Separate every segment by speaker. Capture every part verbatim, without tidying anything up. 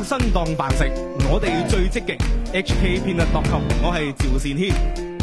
Speaker 1: 化身當飯食，我哋最積極。H K Peanut dot com， 我係趙善軒。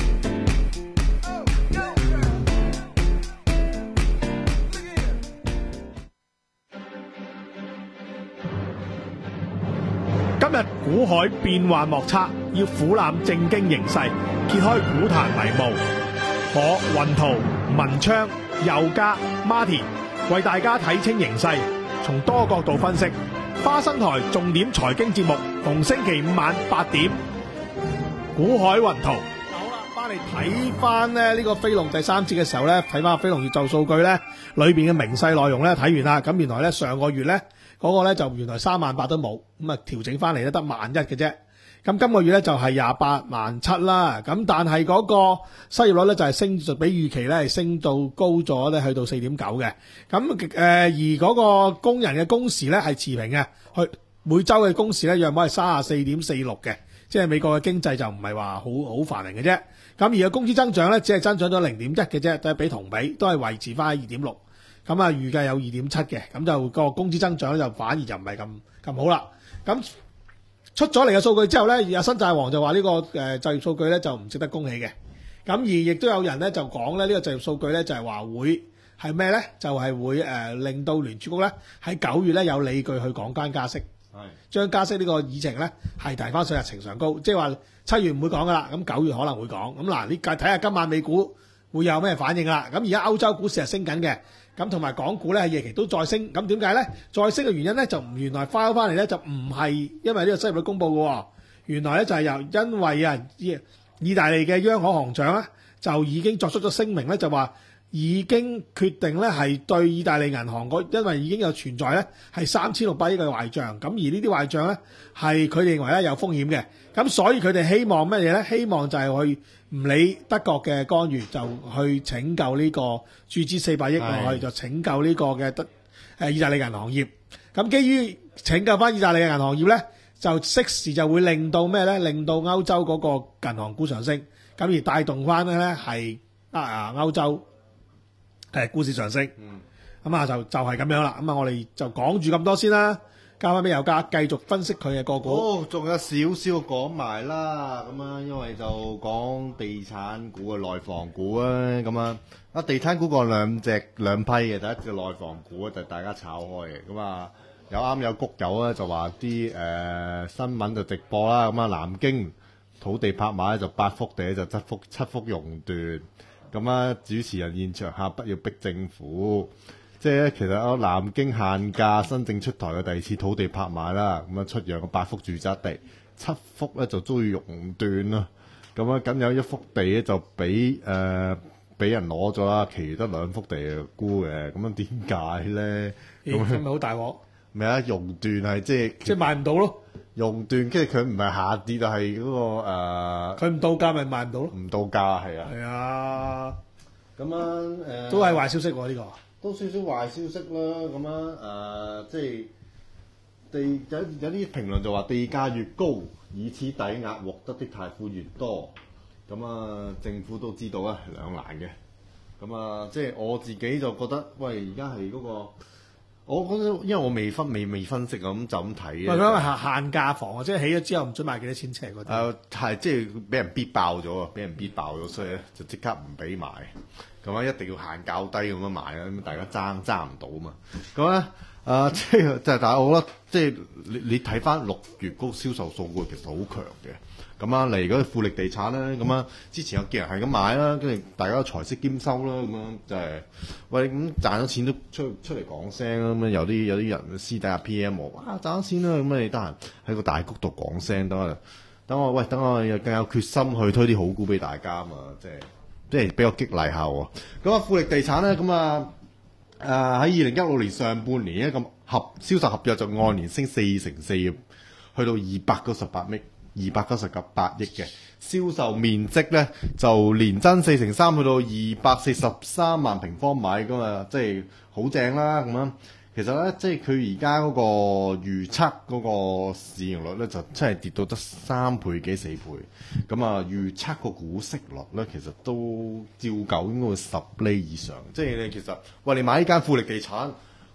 Speaker 2: 今日股海變幻莫測，要俯瞰正經形勢，揭開股壇迷霧。我雲圖、文昌、佑嘉、Martin 為大家睇清形勢，從多角度分析。花生台重點財經節目，逢星期五晚八點。股海雲圖。好啦，翻嚟睇翻咧呢個飛龍第三節嘅時候咧，睇翻飛龍月就數據咧，裏邊嘅明細內容咧睇完啦。咁原來咧上個月咧嗰個咧就原來三萬八都冇，咁啊調整翻嚟咧得萬一嘅啫。咁今個月咧就係廿八萬七啦，咁但係嗰個失業率咧就係升，就比預期咧係升到高咗咧，去到四點九嘅。咁誒而嗰個工人嘅工時咧係持平嘅，去每週嘅工時咧約莫係三十四點四六嘅，即係美國嘅經濟就唔係話好好繁榮嘅啫。咁而個工資增長咧只係增長咗零點一嘅啫，都係比同比都係維持翻喺二點六。咁啊預計有二點七嘅，咁就個工資增長咧就反而就唔係咁咁好啦。咁出咗嚟嘅數據之後咧，阿新債王就話呢、這個誒、呃、就業數據咧就唔值得恭喜嘅。咁而亦都有人咧就講咧呢、這個就業數據咧就係、是、話會係咩咧？就係、是、會誒、呃、令到聯儲局咧喺九月咧有理據去講間加息，將加息呢個議程咧係提翻上日程上高，即係話七月唔會講噶啦，咁九月可能會講。咁嗱，你睇下今晚美股會有咩反應啦？咁而家歐洲股市係升緊嘅。咁同埋港股咧，夜期都再升，咁點解咧？再升嘅原因咧，就唔原來翻翻嚟咧，就唔係因為呢個失業率公佈嘅喎，原來咧就係由因為啊，意大利嘅央行行長咧就已經作出咗聲明咧，就話已經決定咧係對意大利銀行嗰，因為已經有存在咧係三千六百億嘅壞帳，咁而呢啲壞帳咧係佢哋認為咧有風險嘅，咁所以佢哋希望乜嘢咧？希望就係去唔理德國嘅干預，就去拯救呢、這個注資四百億落去，就拯救呢個嘅德誒意大利銀行業。咁基於拯救翻意大利嘅銀行業咧，就適時就會令到咩咧？令到歐洲嗰個銀行股上升，咁而帶動翻咧係啊歐洲誒股市上升。咁、嗯、啊就就係、是、咁樣啦。咁啊我哋就講住咁多先啦。交翻俾佑嘉繼續分析佢嘅個股。
Speaker 3: 哦，仲有少少講埋啦，咁啊，因為就講地產股嘅內房股啊，咁啊，啊地產股個兩隻兩批嘅，第一隻內房股啊，就大家炒開嘅，咁啊有啱有谷友啊，就話啲誒新聞就直播啦，咁啊南京土地拍賣就八幅地就七幅七幅熔斷，咁啊主持人現場下不要逼政府。即係咧，其實啊，南京限價新政出台嘅第二次土地拍賣啦，咁啊出讓嘅八幅住宅地，七幅咧就遭遇熔斷啦。咁啊，僅有一幅地咧就俾誒俾人攞咗啦，其餘得兩幅地沽嘅。咁樣點解咧？咁
Speaker 2: 係咪好大鑊？
Speaker 3: 咩啊？熔斷係即係
Speaker 2: 即係賣唔到咯。
Speaker 3: 熔斷，跟住佢唔係下跌，就係嗰個
Speaker 2: 佢唔到價咪賣唔到咯。
Speaker 3: 唔到價係啊。
Speaker 2: 係啊。
Speaker 3: 咁啊誒。
Speaker 2: 都係壞消息喎呢個。
Speaker 3: 都少少壞消息啦，咁樣誒、呃，即係地有有啲評論就話地價越高，以此抵押獲得的貸款越多，咁啊政府都知道啊兩難嘅，咁啊即係我自己就覺得，喂而家係嗰個，我覺得因為我未分未未分析咁就咁睇嘅。
Speaker 2: 因為限限價房啊，即係起咗之後唔准賣幾多錢尺嗰啲。
Speaker 3: 誒係即係俾人逼爆咗啊！俾人逼爆咗，所以咧就即刻唔俾賣。咁啊，一定要限較低咁樣賣啊！咁大家爭爭唔到啊嘛。咁咧誒，即係即係，但係我覺得即係你你睇翻六月嗰個銷售數據其實好強嘅。咁啊，嚟嗰啲富力地產咧，咁啊之前有幾人係咁買啦，跟住大家都財色兼收啦，咁樣就係、是、喂咁賺咗錢都出出嚟講聲啦。咁啊有啲有啲人私底下 P M 我，哇賺咗錢啦，咁你得閒喺個大谷度講聲得啦。等我喂，等我又更有決心去推啲好股俾大家啊嘛，即係。即係比較激勵下喎。咁啊，富力地產咧，咁啊，誒喺二零一六年上半年咧，咁合銷售合約就按年升四成四，去到二百九十八億，二百九十八億嘅銷售面積咧，就連增四成三，去到二百四十三萬平方米，咁啊，即係好正啦，咁樣。其實咧，即係佢而家嗰個預測嗰個市盈率咧，就真係跌到得三倍幾四倍。咁啊，預測個股息率咧，其實都照舊應該會十厘以上。即係你其實，喂，你買呢間富力地產，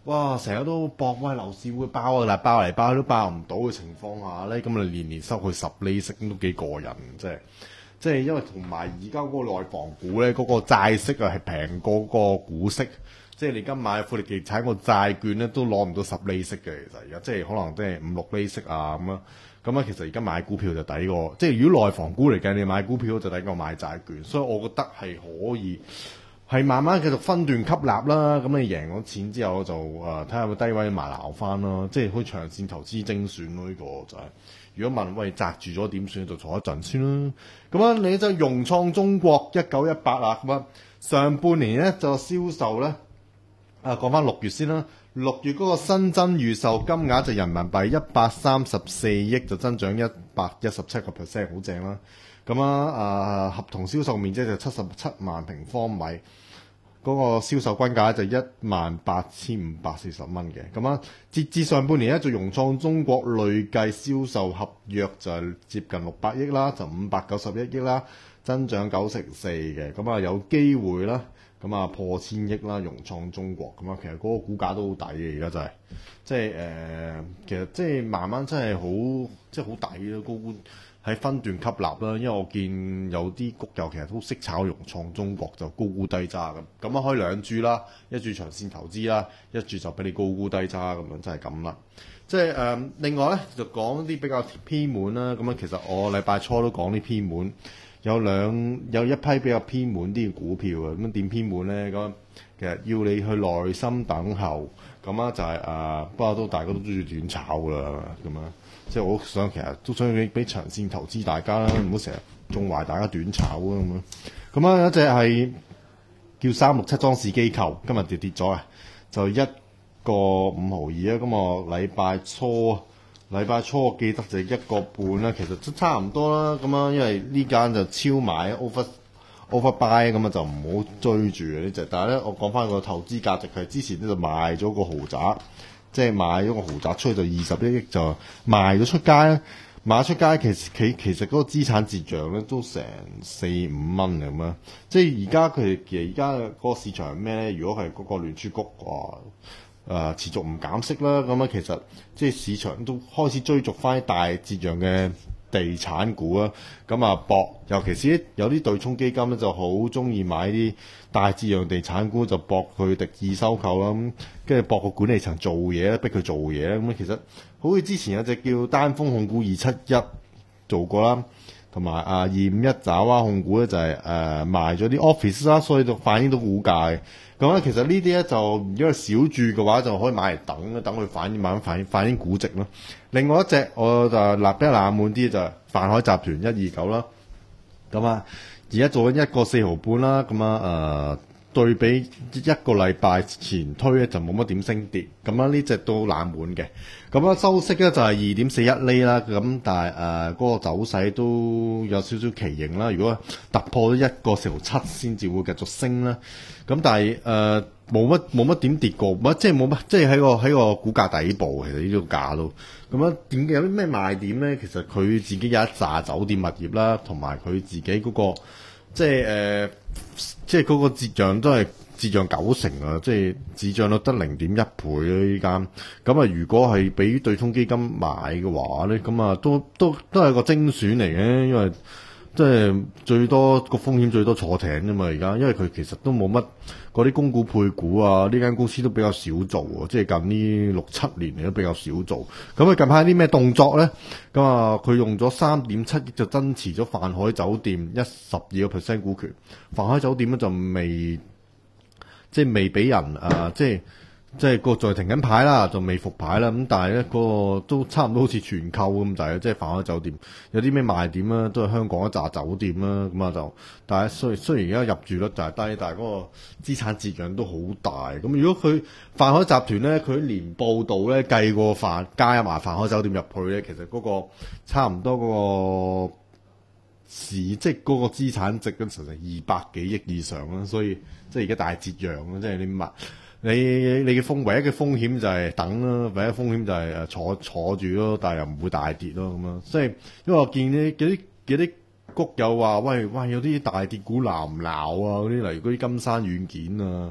Speaker 3: 哇成日都搏喂樓市會爆啊，但係爆嚟爆去都爆唔到嘅情況下咧，咁你年年收佢十厘息都幾過癮，即係即係因為同埋而家嗰個內房股咧，嗰、嗰個債息啊係平過嗰個股息。即係你而家買富力地產個債券咧，都攞唔到十厘息嘅，其實而家即係可能即係五六厘息啊咁樣。咁啊，其實而家買股票就抵過，即係如果內房股嚟計，你買股票就抵過買債券。所以我覺得係可以係慢慢繼續分段吸納啦。咁你贏咗錢之後就誒睇下個低位埋撈翻咯。即係好似長線投資精選咯，呢、這個就係、是。如果問喂擲住咗點算，就坐一陣先啦。咁啊，你就融創中國一九一八啊，咁啊上半年咧就銷售咧。啊，講翻六月先啦。六月嗰個新增預售金額就人民幣一百三十四億，就增長一百一十七個 percent， 好正啦。咁啊，啊合同銷售面積就七十七萬平方米，嗰、那個銷售均價就一萬八千五百四十蚊嘅。咁啊，截至上半年咧，就融創中國累計銷售合約就係接近六百億啦，就五百九十一億啦，增長九成四嘅。咁啊，有機會啦。咁啊破千億啦，融創中國咁啊，其實嗰個股價都好抵嘅，而家就係、是，即係誒、呃，其實即係慢慢真係好，即係好抵咯，高估喺分段吸納啦。因為我見有啲谷友其實都識炒融創中國，就高估低揸咁，咁啊開兩注啦，一注長線投資啦，一注就俾你高估低揸咁樣，真係咁啦。即係誒、呃，另外咧就講啲比較偏門啦，咁啊其實我禮拜初都講啲偏門。有兩有一批比較偏門啲嘅股票啊，咁點偏門咧？咁其實要你去耐心等候，咁啊就係、是、啊，不過都大家都中意短炒噶啦，咁啊，即係我想其實都想俾俾長線投資大家啦，唔好成日縱壞大家短炒啊咁啊。咁啊有一隻係叫三六七裝飾機構，今日就跌咗啊，就一個五毫二啊，咁啊禮拜初。禮拜初我記得就一個半啦，其實都差唔多啦。咁啊，因為呢間就超買 over over buy 咁啊，就唔好追住嘅呢隻。但係咧，我講翻個投資價值係之前咧就賣咗個豪宅，即係買咗個豪宅出去就二十一億就賣咗出街咧。賣出街其實其其實嗰個資產折讓咧都成四五蚊咁啊。即係而家佢其實而家嗰個市場係咩咧？如果係嗰個聯儲局話。誒、呃、持續唔減息啦，咁啊其實即係市場都開始追逐翻大折讓嘅地產股啊，咁啊博，尤其是有啲對沖基金咧就好中意買啲大折讓地產股，就博佢敵意收購啦，咁跟住博個管理層做嘢咧，逼佢做嘢咧，咁其實好似之前有隻叫丹峰控股二七一做過啦。同埋啊，二五一爪哇控股咧就係、是、誒、呃、賣咗啲 office 啦，所以就反映到股價嘅。咁咧其實呢啲咧就如果係小注嘅話，就可以買嚟等，等佢反映慢慢反映反映估值咯。另外一隻我就立比較冷門啲就係泛海集團一二九啦。咁啊，而家做緊一個四毫半啦。咁啊誒對比一個禮拜前推咧就冇乜點升跌。咁啊呢隻都冷門嘅。咁啊收息咧就係二點四一厘啦，咁但係誒嗰個走勢都有少少奇形啦。如果突破咗一個四毫七先至會繼續升啦。咁但係誒冇乜冇乜點跌過，乜即係冇乜，即係喺個喺個股價底部，其實呢個價都咁啊。點有啲咩賣點咧？其實佢自己有一紮酒店物業啦，同埋佢自己嗰個即係誒、呃、即係嗰個折讓都係。折讓九成啊，即係折讓率得零點一倍咯呢間。咁啊，如果係俾對沖基金買嘅話咧，咁啊都都都係個精選嚟嘅，因為即係最多個風險最多坐艇啫嘛。而家因為佢其實都冇乜嗰啲供股配股啊，呢間公司都比較少做喎，即係近呢六七年嚟都比較少做。咁佢近排啲咩動作咧？咁啊，佢用咗三點七億就增持咗泛海酒店一十二個 percent 股權。泛海酒店咧就未。即係未俾人誒、呃，即係即係個在停緊牌啦，就未復牌啦。咁但係咧，嗰、那個都差唔多好似全購咁滯，即係泛海酒店有啲咩賣點啦，都係香港一紮酒店啦。咁啊就，但係雖雖然而家入住率就係低，但係嗰個資產折讓都好大。咁如果佢泛海集團咧，佢年報度咧計過泛加埋泛海酒店入去咧，其實嗰個差唔多嗰個市，即係嗰個資產值咁成成二百幾億以上啦，所以。即係而家大折讓啦，即係你物你你嘅風唯一嘅風險就係等啦，唯一風險就係誒坐坐住咯，但係又唔會大跌咯咁樣。即係因為我見啲啲啲谷友話，喂喂有啲大跌股鬧唔鬧啊？嗰啲例如嗰啲金山軟件啊，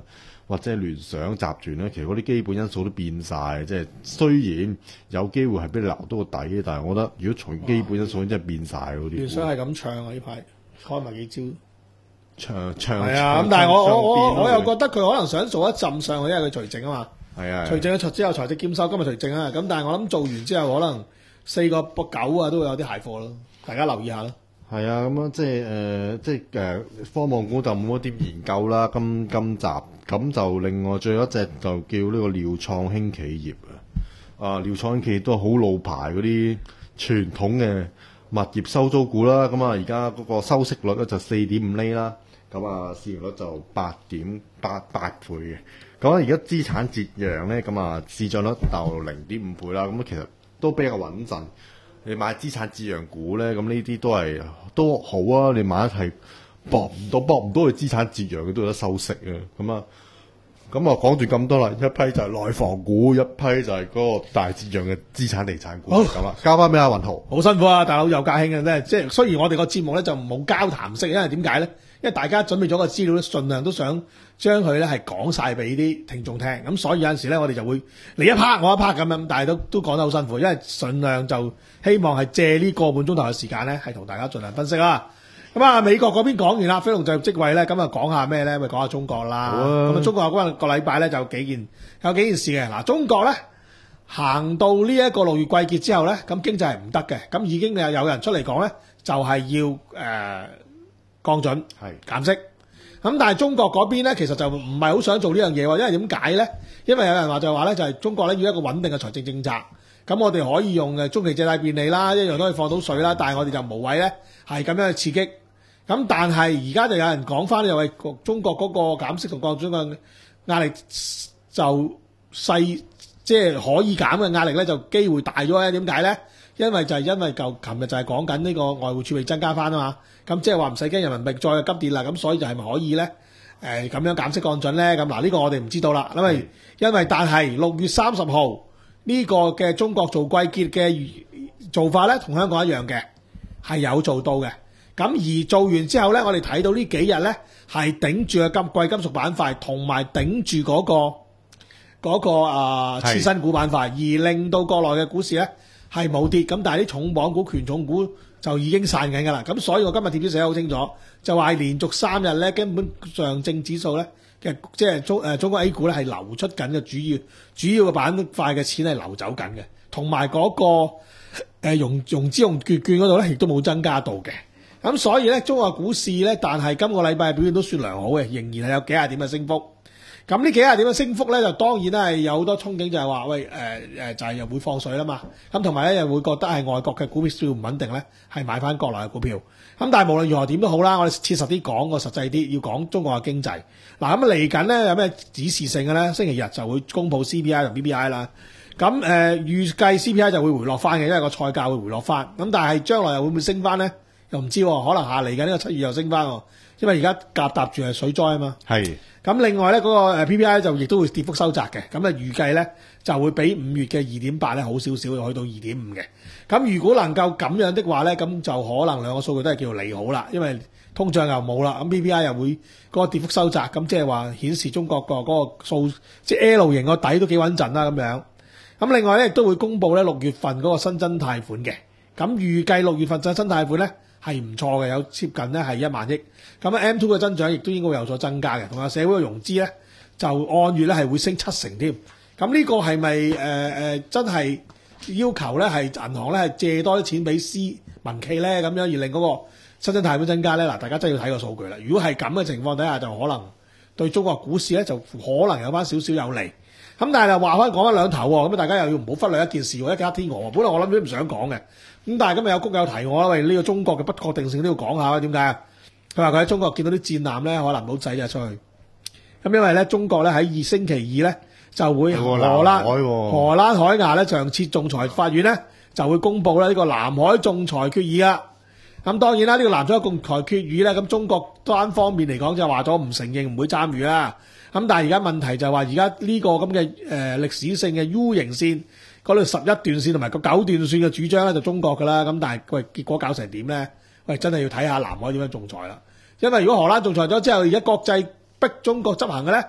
Speaker 3: 或者係聯想集團咧，其實嗰啲基本因素都變晒。即係雖然有機會係俾你留到個底，但係我覺得如果從基本因素真係變晒嗰啲。
Speaker 2: 聯想係咁唱啊！呢排開埋幾招。
Speaker 3: 唱唱
Speaker 2: 係啊，咁但係我我我我又覺得佢可能想做一陣上去，因為佢除淨啊嘛。
Speaker 3: 係啊，
Speaker 2: 除淨咗之後財政兼收，今日除淨啊。咁但係我諗做完之後，可能四個九啊都會有啲蟹貨咯。大家留意下啦。
Speaker 3: 係啊，咁樣即係誒、呃，即係誒、呃，科網股就冇乜點研究啦。今今集咁就另外最後一隻就叫呢個廖創興企業啊。啊，廖創興企業都係好老牌嗰啲傳統嘅物業收租股啦。咁啊，而家嗰個收息率咧就四點五厘啦。咁啊，市盈率就八點八八倍嘅。咁啊，而家資產折讓咧，咁啊，市漲率就零點五倍啦。咁其實都比較穩陣。你買資產折讓股咧，咁呢啲都係都好啊。你買一係搏唔到，搏唔到佢資產折讓，佢都有得收息啊。咁啊，咁啊講住咁多啦，一批就係內房股，一批就係嗰個大折讓嘅資產地產股。咁啊，交翻俾阿雲豪。
Speaker 2: 好辛苦啊，大佬又家興嘅咧。即係雖然我哋個節目咧就冇交談式，因為點解咧？因為大家準備咗個資料咧，盡量都想將佢咧係講晒俾啲聽眾聽。咁所以有陣時咧，我哋就會你一 part 我一 part 咁樣，但係都都講得好辛苦，因為盡量就希望係借呢個半鐘頭嘅時間咧，係同大家盡量分析啦。咁啊，美國嗰邊講完啦，非農就業職位咧，咁啊講下咩咧？咪講下中國啦。咁啊，中國嗰個禮拜咧就有幾件有幾件事嘅。嗱，中國咧行到呢一個六月季結之後咧，咁經濟係唔得嘅。咁已經有有人出嚟講咧，就係要誒。呃降準係減息，咁但係中國嗰邊咧，其實就唔係好想做呢樣嘢喎，因為點解咧？因為有人話就係話咧，就係中國咧要一個穩定嘅財政政策，咁我哋可以用誒中期借貸便利啦，一樣都可以放到水啦，但係我哋就無謂咧係咁樣去刺激。咁但係而家就有人講翻又係中國嗰個減息同降準嘅壓力就細，即係可以減嘅壓力咧就機會大咗咧？點解咧？因為就係因為舊琴日就係講緊呢個外匯儲備增加翻啊嘛，咁即係話唔使驚人民幣再急跌啦，咁所以就係咪可以咧？誒、呃、咁樣減息降準咧？咁嗱呢個我哋唔知道啦，因為因為但係六月三十號呢個嘅中國做季結嘅做法咧，同香港一樣嘅，係有做到嘅。咁而做完之後咧，我哋睇到呢幾日咧係頂住嘅金貴金屬板塊，同埋頂住嗰個嗰、嗰個啊次新股板塊，而令到國內嘅股市咧係冇跌，咁但係啲重磅股、權重股就已經散緊㗎啦。咁所以我今日貼紙寫得好清楚，就話係連續三日咧，根本上證指數咧嘅即係中誒中國 A 股咧係流出緊嘅主要主要嘅板塊嘅錢係流走緊嘅，同埋嗰個誒融融資融券券嗰度咧亦都冇增加到嘅。咁所以咧，中國股市咧，但係今個禮拜表現都算良好嘅，仍然係有幾廿點嘅升幅。咁呢幾廿點嘅升幅咧，就當然咧係有好多憧憬，就係話喂誒誒、呃，就係、是、又會放水啦嘛。咁同埋咧又會覺得係外國嘅股票唔穩定咧，係買翻國內嘅股票。咁但係無論如何點都好啦，我哋切實啲講個實際啲，要講中國嘅經濟。嗱咁嚟緊咧有咩指示性嘅咧？星期日就會公布 C P I 同 P P I 啦。咁誒、呃、預計 C P I 就會回落翻嘅，因為個菜價會回落翻。咁但係將來又會唔會升翻咧？又唔知喎，可能下嚟緊呢個七月又升翻喎，因為而家夾搭住係水災啊嘛。係。咁另外咧，嗰個 P P I 就亦都會跌幅收窄嘅。咁啊預計咧就會比五月嘅二點八咧好少少，去到二點五嘅。咁如果能夠咁樣的話咧，咁就可能兩個數據都係叫做利好啦，因為通脹又冇啦，咁 P P I 又會嗰個跌幅收窄，咁即係話顯示中國個嗰個數即係 L 型個底都幾穩陣啦咁樣。咁另外咧亦都會公布咧六月份嗰個新增貸款嘅。咁預計六月份新增貸款咧係唔錯嘅，有接近咧係一萬億。咁啊 M 二 嘅增長亦都應該會有所增加嘅，同埋社會嘅融資咧就按月咧係會升七成添。咁呢個係咪誒誒真係要求咧係銀行咧係借多啲錢俾私民企咧咁樣而令嗰個新增貸款增加咧？嗱，大家真係要睇個數據啦。如果係咁嘅情況底下，就可能對中國股市咧就可能有翻少少有利。咁但係就話翻講翻兩頭喎，咁大家又要唔好忽略一件事喎，一家天鵝。本來我諗都唔想講嘅，咁但係今日有谷友提我啦，喂，呢個中國嘅不確定性都要講下，點解啊？佢話佢喺中國見到啲戰艦咧，可能冇仔啊出去。咁因為咧，中國咧喺二星期二咧就會荷蘭荷蘭海牙咧常設仲裁法院咧就會公布咧呢個南海仲裁決議啦。咁當然啦，呢個南海仲裁決議咧，咁中國單方面嚟講就話咗唔承認，唔會參與啦。咁但係而家問題就係話，而家呢個咁嘅誒歷史性嘅 U 型線嗰度十一段線同埋個九段線嘅主張咧就中國㗎啦。咁但係喂結果搞成點咧？喂，真係要睇下南海點樣仲裁啦。因為如果荷蘭仲裁咗之後，而家國際逼中國執行嘅咧，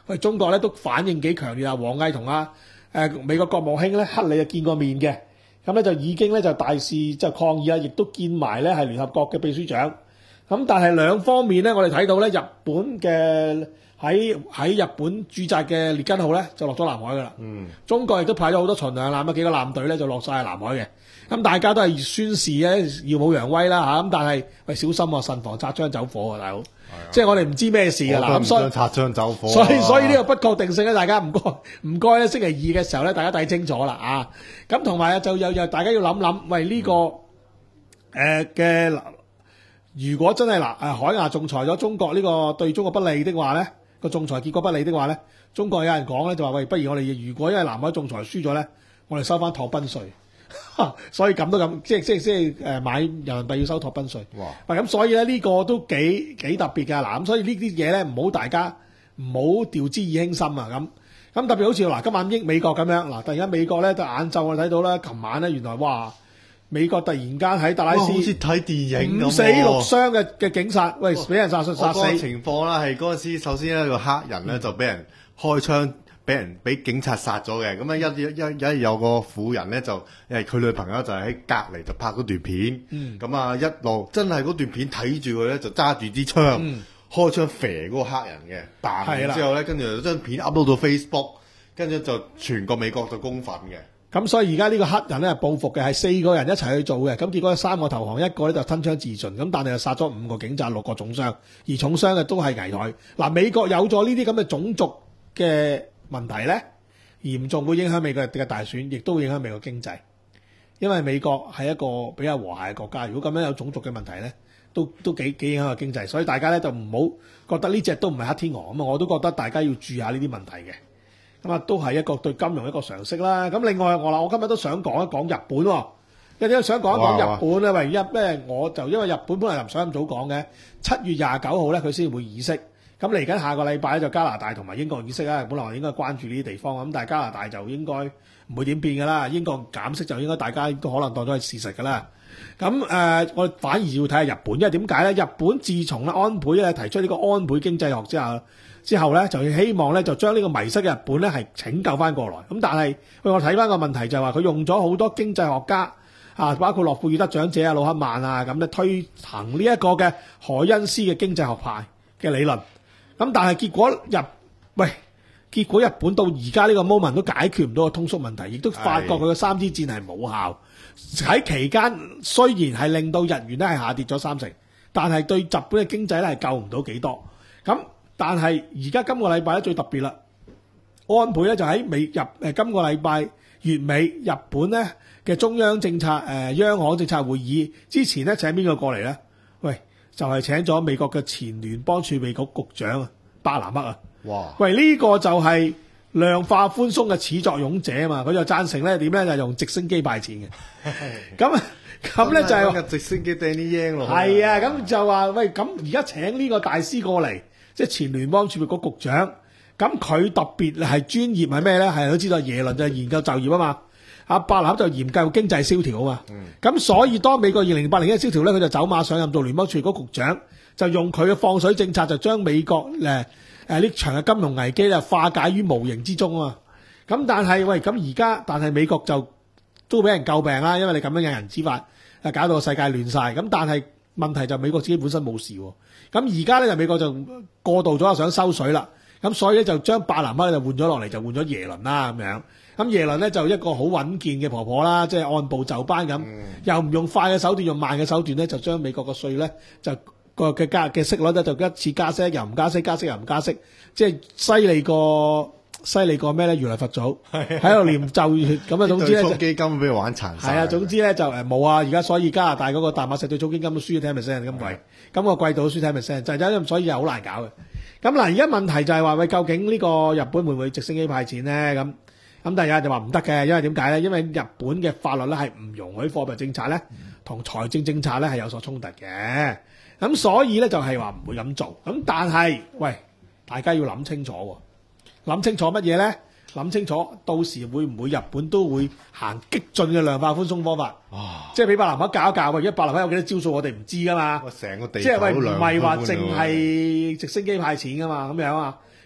Speaker 2: 喂，中國咧都反應幾強烈啊！王毅同啊誒美國國務卿咧克里就見過面嘅，咁咧就已經咧就大肆即係抗議啦，亦都見埋咧係聯合國嘅秘書長。咁但係兩方面咧，我哋睇到咧日本嘅喺喺日本駐紮嘅列根號咧就落咗南海噶啦。嗯，中國亦都派咗好多巡洋艦啊幾個艦隊咧就落晒去南海嘅。咁大家都係宣示咧耀武揚威啦嚇，咁但係喂小心啊，慎防擦槍走火啊，大佬。即係我哋唔知咩事㗎啦，咁所以
Speaker 3: 擦槍走火，
Speaker 2: 所以所以呢個不確定性咧，大家唔該唔該咧，星期二嘅時候咧，大家睇清楚啦啊！咁同埋啊，就又又大家要諗諗，喂呢、這個誒嘅、呃，如果真係嗱誒海牙仲裁咗中國呢個對中國不利的話咧，個仲裁結果不利的話咧，中國有人講咧就話喂，不如我哋如果因為南海仲裁輸咗咧，我哋收翻拓賓稅。所以咁都咁，即係即係即係誒買人民幣要收拓賓稅。哇！咁所以咧呢個都幾幾特別㗎。嗱咁所以呢啲嘢咧唔好大家唔好掉之以輕心啊咁。咁特別好似嗱今晚英美國咁樣嗱，突然間美國咧就晏晝我哋睇到啦，琴晚咧原來哇美國突然間喺達拉斯
Speaker 3: 好似睇電影咁，
Speaker 2: 五死六傷嘅嘅警察，喂俾人殺殺殺死。
Speaker 3: 我個情況啦係嗰陣時，首先咧個黑人咧就俾人開槍。俾人俾警察殺咗嘅，咁啊一一一有個婦人咧就誒佢女朋友就喺隔離就拍嗰段片，咁啊、嗯、一路真係嗰段片睇住佢咧就揸住支槍，嗯、開槍射嗰個黑人嘅，爆完之後咧跟住就將片 upload 到 Facebook， 跟住就全個美國就公憤嘅。
Speaker 2: 咁所以而家呢個黑人咧報復嘅係四個人一齊去做嘅，咁結果三個投降，一個咧就吞槍自盡，咁但係又殺咗五個警察，六個重傷，而重傷嘅都係危殆。嗱，美國有咗呢啲咁嘅種族嘅問題咧，嚴重會影響美國嘅大選，亦都會影響美國經濟。因為美國係一個比較和諧嘅國家，如果咁樣有種族嘅問題咧，都都幾幾影響個經濟。所以大家咧就唔好覺得呢隻都唔係黑天鵝咁啊！我都覺得大家要注意下呢啲問題嘅。咁啊，都係一個對金融一個常識啦。咁另外我啦，我今日都想講一講日本喎。有啲想講一講日本咧，喂一咩？我就因為日本本來就唔想咁早講嘅，七月廿九號咧佢先會議息。咁嚟緊下個禮拜咧就加拿大同埋英國議息啦，本來我應該關注呢啲地方，咁但係加拿大就應該唔會點變㗎啦，英國減息就應該大家都可能當咗係事實㗎啦。咁誒、呃，我反而要睇下日本，因為點解咧？日本自從咧安倍咧提出呢個安倍經濟學之後，之後咧就希望咧就將呢個迷失嘅日本咧係拯救翻過來。咁但係喂，我睇翻個問題就係話佢用咗好多經濟學家啊，包括諾貝爾得獎者啊、魯克曼啊咁咧推行呢一個嘅凱恩斯嘅經濟學派嘅理論。咁但係結果日喂，結果日本到而家呢個 moment 都解決唔到個通縮問題，亦都發覺佢嘅三支箭係冇效。喺期間雖然係令到日元咧係下跌咗三成，但係對日本嘅經濟咧係救唔到幾多。咁但係而家今個禮拜咧最特別啦，安倍咧就喺美日誒今個禮拜月尾日本咧嘅中央政策誒、呃、央行政策會議之前咧請邊個過嚟咧？喂！就係請咗美國嘅前聯邦儲備局局長啊，巴拿克啊。哇！喂，呢、這個就係量化寬鬆嘅始作俑者啊嘛，佢就贊成咧點咧就用直升機派錢嘅。咁咁咧就係、是、
Speaker 3: 直升機掟啲英落去。
Speaker 2: 係啊，咁就話喂，咁而家請呢個大師過嚟，即係前聯邦儲備局局長。咁佢特別係專業係咩咧？係都知道耶倫就係研究就業啊嘛。阿巴拿克就研究經濟蕭條啊嘛，咁、嗯、所以當美國二零八零一蕭條咧，佢就走馬上任做聯邦儲備局局長，就用佢嘅放水政策，就將美國誒誒呢場嘅金融危機咧化解於無形之中啊嘛。咁但係喂，咁而家但係美國就都俾人詬病啦，因為你咁樣有人知法，啊搞到個世界亂晒。咁但係問題就美國自己本身冇事喎。咁而家咧就美國就過度咗，想收水啦。咁所以咧就將巴拿克就換咗落嚟，就換咗耶倫啦咁樣。咁耶倫咧就一個好穩健嘅婆婆啦，即係按部就班咁，嗯、又唔用快嘅手段，用慢嘅手段咧，就將美國個稅咧就個嘅加嘅息率咧就一次加息又唔加息，加息又唔加息，即係犀利過犀利過咩咧？如來佛祖喺度念咒語咁啊！總之咧就
Speaker 3: 基金俾佢玩殘晒。
Speaker 2: 係啊，總之咧就誒冇啊！而家所以加拿大嗰個大馬石對沖基金都輸咗 ten percent 咁貴，今個季度都輸 ten percent，就係因為所以又好難搞嘅。咁嗱，而家問題就係話喂，究竟呢個日本會唔會直升機派錢咧？咁咁但係有人就話唔得嘅，因為點解咧？因為日本嘅法律咧係唔容許貨幣政策咧同財政政策咧係有所衝突嘅。咁所以咧就係話唔會咁做。咁但係喂，大家要諗清楚喎，諗清楚乜嘢咧？諗清楚到時會唔會日本都會行激進嘅量化寬鬆方法？啊、即係俾巴拿克教一教。喂，而家巴拿克有幾多招數我哋唔知噶嘛？
Speaker 3: 成個地
Speaker 2: 即係喂唔係話淨係直升機派錢噶嘛？咁樣啊？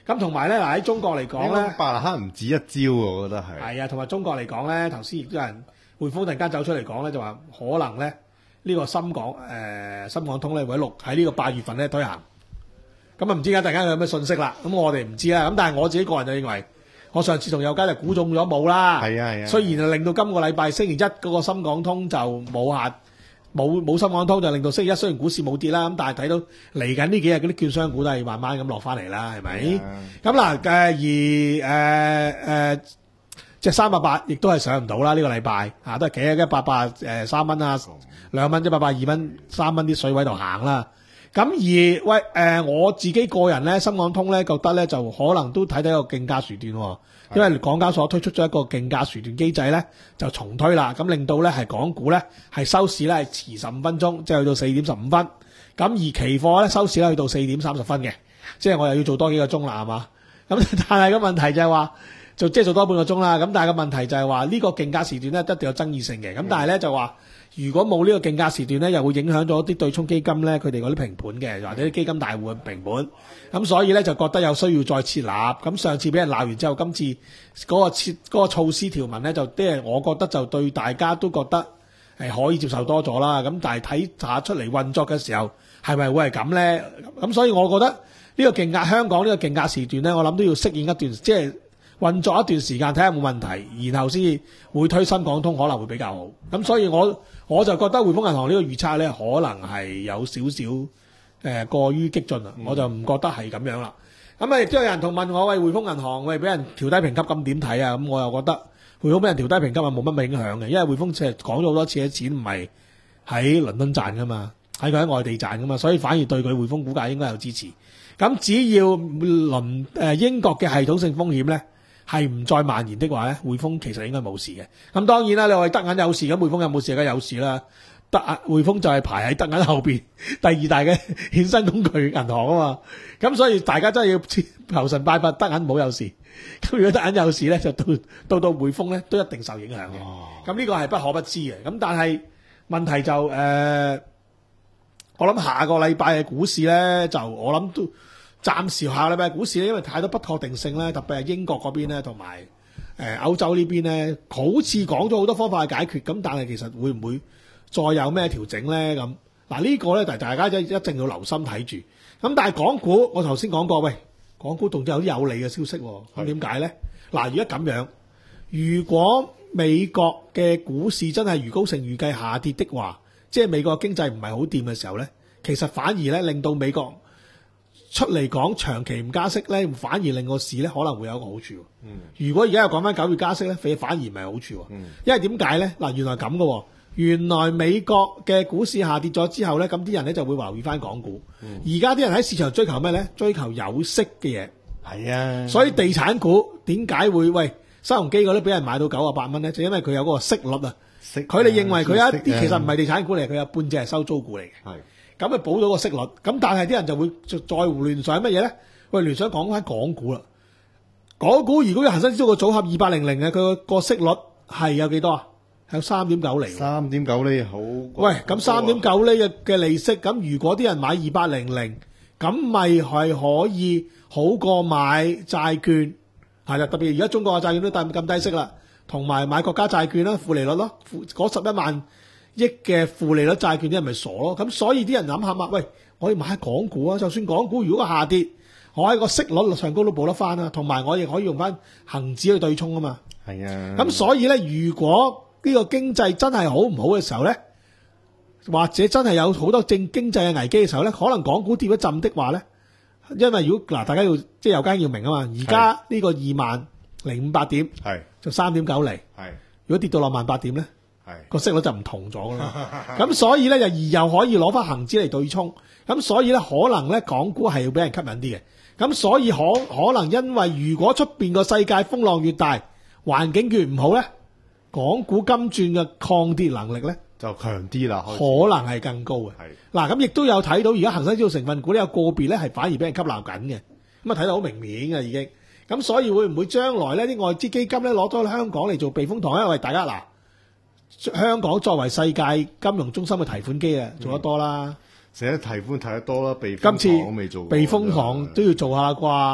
Speaker 2: 咁同埋咧嗱喺中國嚟講咧，
Speaker 3: 伯納克唔止一招喎，我覺得係。
Speaker 2: 係啊，同埋中國嚟講咧，頭先亦都有人匯豐突然間走出嚟講咧，就話可能咧呢個深港誒、呃、深港通咧會喺六喺呢個八月份咧推行。咁啊唔知而家突然間有咩信息啦？咁我哋唔知啦。咁但係我自己個人就認為，我上次同友佳就估中咗冇啦。
Speaker 3: 係啊係啊。
Speaker 2: 雖然就令到今個禮拜星期一嗰個深港通就冇下冇冇深港通，就令到星期一雖然股市冇跌啦，咁但係睇到嚟緊呢幾日嗰啲券商股都係慢慢咁落翻嚟啦，係咪？咁嗱誒而誒誒。呃呃即係三百八，亦都係上唔到啦。呢、這個禮拜啊，都係企喺一百八誒三蚊啊，兩蚊、一百八二蚊、三蚊啲水位度行啦。咁而喂誒、呃，我自己個人咧，深港通咧覺得咧就可能都睇睇個競價時段、哦，因為港交所推出咗一個競價時段機制咧，就重推啦。咁令到咧係港股咧係收市咧係遲十五分鐘，即係去到四點十五分。咁而期貨咧收市咧去到四點三十分嘅，即係我又要做多幾個鐘啦，係嘛？咁但係個問題就係話。就即係做多半個鐘啦，咁但係個問題就係話呢個競價時段咧一定有爭議性嘅，咁但係咧就話如果冇呢個競價時段咧，又會影響咗啲對沖基金咧佢哋嗰啲評盤嘅，或者啲基金大戶嘅評盤，咁所以咧就覺得有需要再設立。咁上次俾人鬧完之後，今次嗰個設嗰個措施條文咧就即係我覺得就對大家都覺得係可以接受多咗啦。咁但係睇下出嚟運作嘅時候係咪會係咁咧？咁所以我覺得呢個競價香港呢個競價時段咧，我諗都要適應一段即係。運作一段時間睇下冇問題，然後先至會推深港通可能會比較好。咁所以我我就覺得匯豐銀行呢個預測咧，可能係有少少誒過於激進啦，我就唔覺得係咁樣啦。咁啊亦都有人同問我喂，匯豐銀行喂俾人調低評級咁點睇啊？咁我又覺得匯豐俾人調低評級啊冇乜影響嘅，因為匯豐其實講咗好多次嘅錢唔係喺倫敦賺噶嘛，喺佢喺外地賺噶嘛，所以反而對佢匯豐股價應該有支持。咁只要倫誒英國嘅系統性風險咧，係唔再蔓延的話咧，匯豐其實應該冇事嘅。咁當然啦，你話德銀有事，咁匯豐有冇事？梗有事啦。德匯豐就係排喺德銀後邊第二大嘅衍生工具銀行啊嘛。咁所以大家真係要求神拜佛，德銀唔好有事。咁如果德銀有事咧，就到到到匯豐咧都一定受影響嘅。咁呢個係不可不知嘅。咁但係問題就誒、呃，我諗下個禮拜嘅股市咧，就我諗都。暫時下禮拜股市咧，因為太多不確定性咧，特別係英國嗰邊咧，同埋誒歐洲呢邊咧，好似講咗好多方法去解決，咁但係其實會唔會再有咩調整咧？咁嗱呢個咧，就大家一一定要留心睇住。咁但係港股，我頭先講過，喂，港股仲有啲有利嘅消息喎。咁點解咧？嗱，如果咁樣，如果美國嘅股市真係如高盛預計下跌的話，即係美國經濟唔係好掂嘅時候咧，其實反而咧令到美國出嚟講長期唔加息咧，反而令個市咧可能會有一個好處。嗯，如果而家又講翻九月加息咧，反而唔係好處。嗯，因為點解咧？嗱，原來咁嘅，原來美國嘅股市下跌咗之後咧，咁啲人咧就會留意翻港股。而家啲人喺市場追求咩咧？追求有息嘅嘢。係啊，所以地產股點解會喂新鴻基嗰啲俾人買到九啊八蚊咧？就因為佢有嗰個息率啊。息，佢哋認為佢一啲其實唔係地產股嚟，佢有半隻係收租股嚟嘅。係。咁咪補到個息率，咁但係啲人就會再聯想乜嘢咧？喂，聯想講翻港股啦，港股如果有恒生指數個組合二八零零嘅，佢個個息率係有幾多啊？係有三點九厘。三點九厘好。喂，咁三點九厘嘅嘅利息，咁如果啲人買二八零零，咁咪係可以好過買債券，係啦。特別而家中國嘅債券都咁咁低息啦，同埋買國家債券啦，負利率咯，嗰十一萬億嘅負利率債券啲人咪傻咯，咁所以啲人諗下嘛，喂，我要買港股啊，就算港股如果下跌，我喺個息率上高都補得翻啊，同埋我亦可以用翻恒指去對沖啊嘛。係啊，咁所以咧，如果呢個經濟真係好唔好嘅時候咧，或者真係有好多正經濟嘅危機嘅時候咧，可能港股跌一陣的話咧，因為如果嗱大家要即係有間要明啊嘛，而家呢個二萬零五百點係就三點九厘，係如果跌到落萬八點咧？個息率就唔同咗啦，咁所以咧就而又可以攞翻恒指嚟對沖，咁所以咧可能咧港股係要俾人吸引啲嘅，咁所以可可能因為如果出邊個世界風浪越大，環境越唔好咧，港股今轉嘅抗跌能力咧就強啲啦，可能係更高嘅。嗱，咁亦都有睇到而家恒生指數成分股呢有個別咧係反而俾人吸納緊嘅，咁啊睇到好明顯嘅已經，咁所以會唔會將來咧啲外資基金咧攞咗香港嚟做避風塘？因為大家嗱。香港作為世界金融中心嘅提款機啊，做得多啦。成日提款提得多啦，避風塘我未做過。今次避風塘都要做下啩。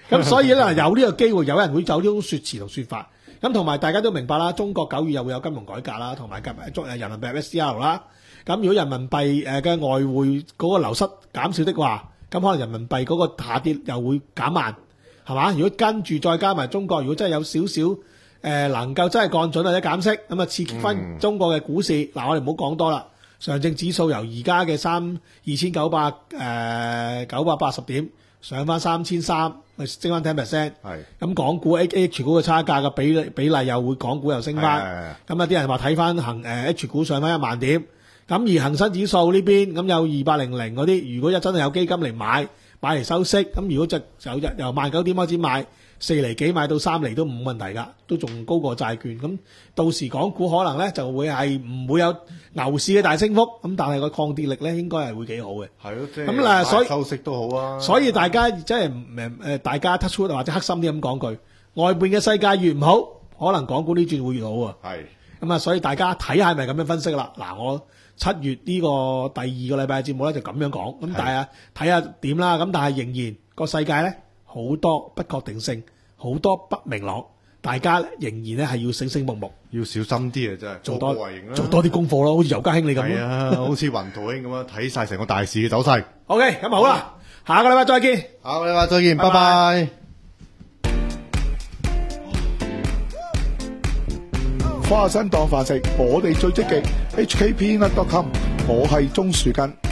Speaker 2: 咁所以咧有呢個機會，有人會走呢種説詞同説法。咁同埋大家都明白啦，中國九月又會有金融改革啦，同埋中人民幣 S D R 啦。咁如果人民幣誒嘅外匯嗰個流失減少的話，咁可能人民幣嗰個下跌又會減慢，係嘛？如果跟住再加埋中國，如果真係有少少誒能夠真係降準或者減息，咁啊刺激翻中國嘅股市。嗱、嗯，我哋唔好講多啦。上證指數由而家嘅三二千九百誒九百八十點上翻三千三，咪升翻 ten percent。係咁，港股 A H 股嘅差價嘅比例比例又會港股又升翻。咁有啲人話睇翻恒誒 H 股上翻一萬點。咁而恒生指數呢邊咁有二八零零嗰啲，如果一真係有基金嚟買買嚟收息，咁如果就由由萬九點開始買，四厘幾買到三厘都冇問題㗎，都仲高過債券。咁到時港股可能咧就會係唔會有牛市嘅大升幅，咁但係個抗跌力咧應該係會幾好嘅。係咯，即係咁嗱，所以收息都好啊。所以大家即係誒誒，大家 touch wood 或者黑心啲咁講句，外邊嘅世界越唔好，可能港股呢轉會越好啊。係咁啊，所以大家睇下係咪咁樣分析啦。嗱，我七月呢個第二個禮拜嘅節目咧就咁樣講，咁但係睇下點啦。咁但係仍然個世界咧好多不確定性，好多不明朗，大家仍然咧係要醒醒目目，要小心啲啊！真係做多做多啲功課咯，好似尤家興你咁。係啊，好似雲圖興咁樣睇晒成個大市嘅走勢。OK，咁好啦，下個禮拜再見。下個禮拜再見，拜拜。
Speaker 4: 花生當飯食，我哋最積極。H K P Net dot com， 我係鍾樹根。